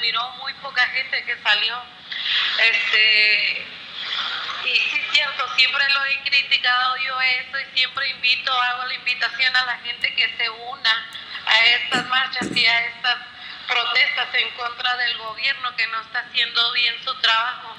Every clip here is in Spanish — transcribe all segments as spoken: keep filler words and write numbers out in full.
miró muy poca gente que salió. Este, y sí es cierto, siempre lo he criticado yo esto y siempre invito, hago la invitación a la gente que se una a estas marchas y a estas protestas en contra del gobierno que no está haciendo bien su trabajo.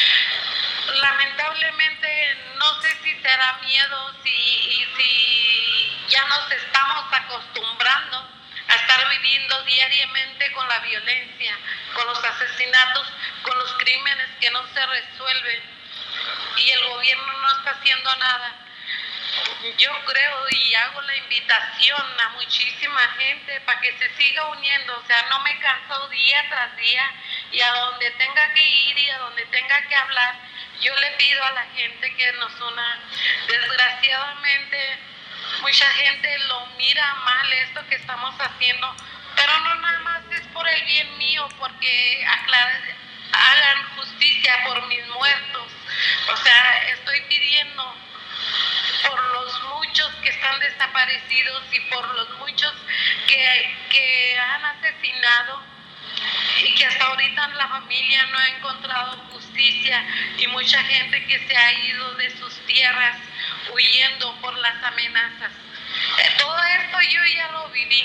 Lamentablemente no sé si será miedo si, y si ya nos estamos acostumbrando a estar viviendo diariamente con la violencia, con los asesinatos, con los crímenes que no se resuelven y el gobierno no está haciendo nada. Yo creo y hago la invitación a muchísima gente para que se siga uniendo, o sea, no me canso día tras día y a donde tenga que ir y a donde tenga que hablar, yo le pido a la gente que nos una. Desgraciadamente, mucha gente lo mira mal esto que estamos haciendo, pero no nada más es por el bien mío, porque aclaren, hagan justicia por mis muertos, o sea, estoy pidiendo por los muchos que están desaparecidos y por los muchos que, que han asesinado y que hasta ahorita la familia no ha encontrado justicia y mucha gente que se ha ido de sus tierras huyendo por las amenazas. Eh, todo esto yo ya lo viví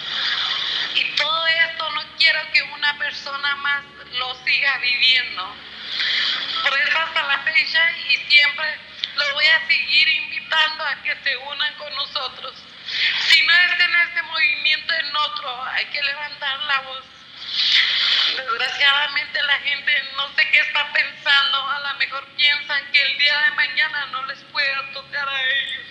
y todo esto no quiero que una persona más lo siga viviendo. Por eso hasta la fecha y siempre los voy a seguir invitando a que se unan con nosotros. Si no es en este movimiento, en otro, hay que levantar la voz. Desgraciadamente la gente no sé qué está pensando, a lo mejor piensan que el día de mañana no les pueda tocar a ellos.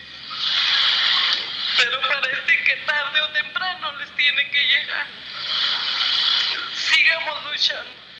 Pero parece que tarde o temprano les tiene que llegar. Sigamos luchando.